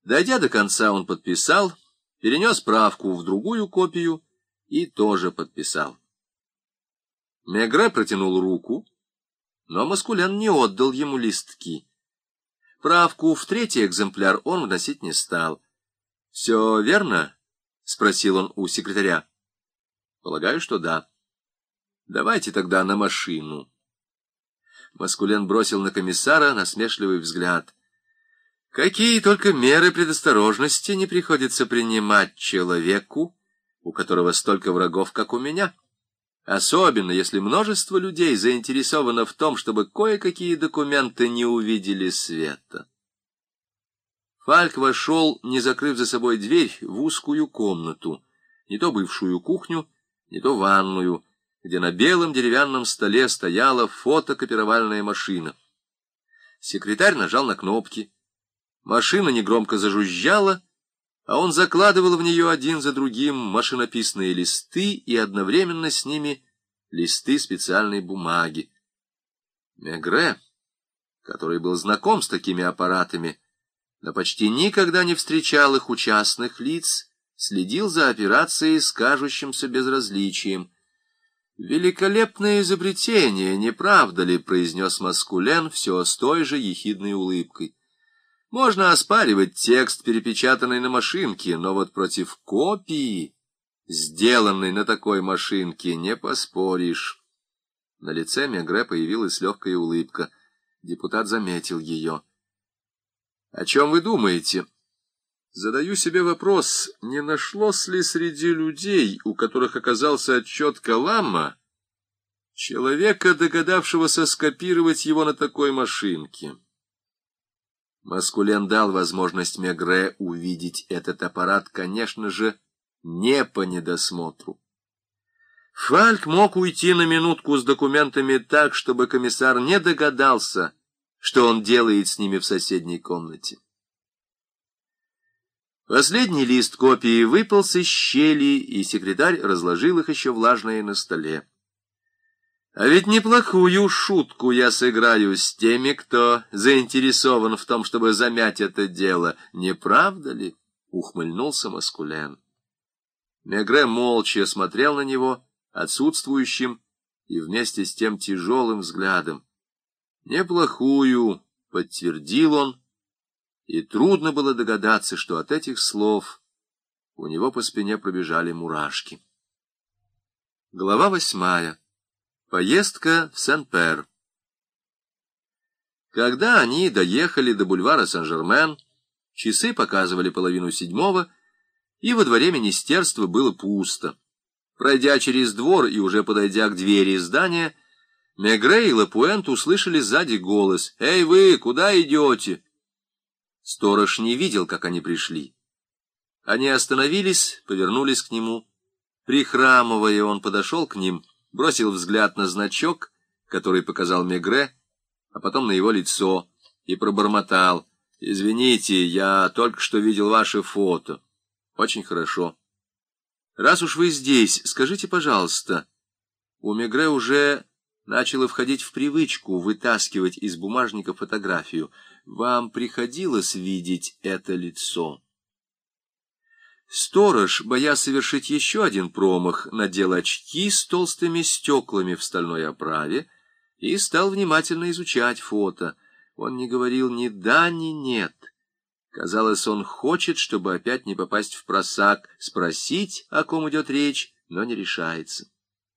Дойдя до конца, он подписал, перенес правку в другую копию и тоже подписал. Мегре протянул руку, но Маскулен не отдал ему листки. Правку в третий экземпляр он вносить не стал. — Все верно? — спросил он у секретаря. — Полагаю, что да. — Давайте тогда на машину. Маскулен бросил на комиссара насмешливый взгляд. Какие только меры предосторожности не приходится принимать человеку, у которого столько врагов, как у меня. Особенно, если множество людей заинтересовано в том, чтобы кое-какие документы не увидели света. Фальк вошел, не закрыв за собой дверь, в узкую комнату, не то бывшую кухню, не то ванную, где на белом деревянном столе стояла фотокопировальная машина. Секретарь нажал на кнопки. Машина негромко зажужжала, а он закладывал в нее один за другим машинописные листы и одновременно с ними листы специальной бумаги. Мегре, который был знаком с такими аппаратами, но почти никогда не встречал их у частных лиц, следил за операцией с кажущимся безразличием. «Великолепное изобретение, не правда ли?» — произнес Маскулен все с той же ехидной улыбкой. «Можно оспаривать текст, перепечатанный на машинке, но вот против копии, сделанной на такой машинке, не поспоришь». На лице Мегре появилась легкая улыбка. Депутат заметил ее. «О чем вы думаете?» Задаю себе вопрос, не нашлось ли среди людей, у которых оказался отчет Калама, человека, догадавшегося скопировать его на такой машинке? Маскулен дал возможность Мегре увидеть этот аппарат, конечно же, не по недосмотру. Фальк мог уйти на минутку с документами так, чтобы комиссар не догадался, что он делает с ними в соседней комнате. Последний лист копии выполз из щели, и секретарь разложил их еще влажные на столе. А ведь неплохую шутку я сыграю с теми, кто заинтересован в том, чтобы замять это дело, не правда ли? — ухмыльнулся Маскулен. Мегре молча смотрел на него отсутствующим и вместе с тем тяжелым взглядом. «Неплохую», — подтвердил он, и трудно было догадаться, что от этих слов у него по спине пробежали мурашки. Глава 8. Поездка в Сен-Пер. Когда они доехали до бульвара Сен-Жермен, часы показывали 6:30, и во дворе министерства было пусто. Пройдя через двор и уже подойдя к двери здания, Мегре и Лапуэнт услышали сзади голос: «Эй вы, куда идете?» Сторож не видел, как они пришли. Они остановились, повернулись к нему. Прихрамывая, он подошел к ним, бросил взгляд на значок, который показал Мегре, а потом на его лицо, и пробормотал: «Извините, я только что видел ваше фото». «Очень хорошо. Раз уж вы здесь, скажите, пожалуйста». У Мегре уже начало входить в привычку вытаскивать из бумажника фотографию. «Вам приходилось видеть это лицо?» Сторож, боясь совершить еще один промах, надел очки с толстыми стеклами в стальной оправе и стал внимательно изучать фото. Он не говорил ни да, ни нет. Казалось, он хочет, чтобы опять не попасть в просак, спросить, о ком идет речь, но не решается.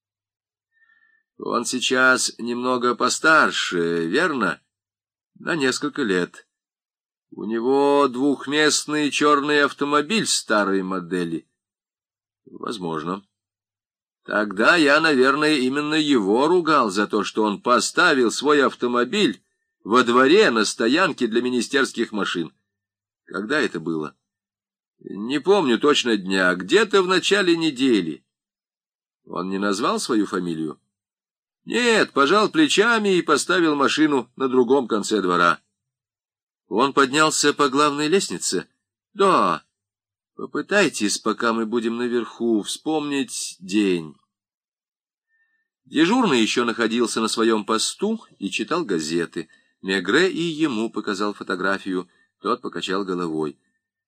Он сейчас немного постарше, верно? На несколько лет. У него двухместный черный автомобиль старой модели. Возможно. Тогда я, наверное, именно его ругал за то, что он поставил свой автомобиль во дворе на стоянке для министерских машин. Когда это было? Не помню точно дня, где-то в начале недели. Он не назвал свою фамилию? Нет, пожал плечами и поставил машину на другом конце двора. Он поднялся по главной лестнице? Да. Попытайтесь, пока мы будем наверху, вспомнить день. Дежурный еще находился на своем посту и читал газеты. Мегре и ему показал фотографию. Тот покачал головой.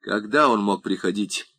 Когда он мог приходить?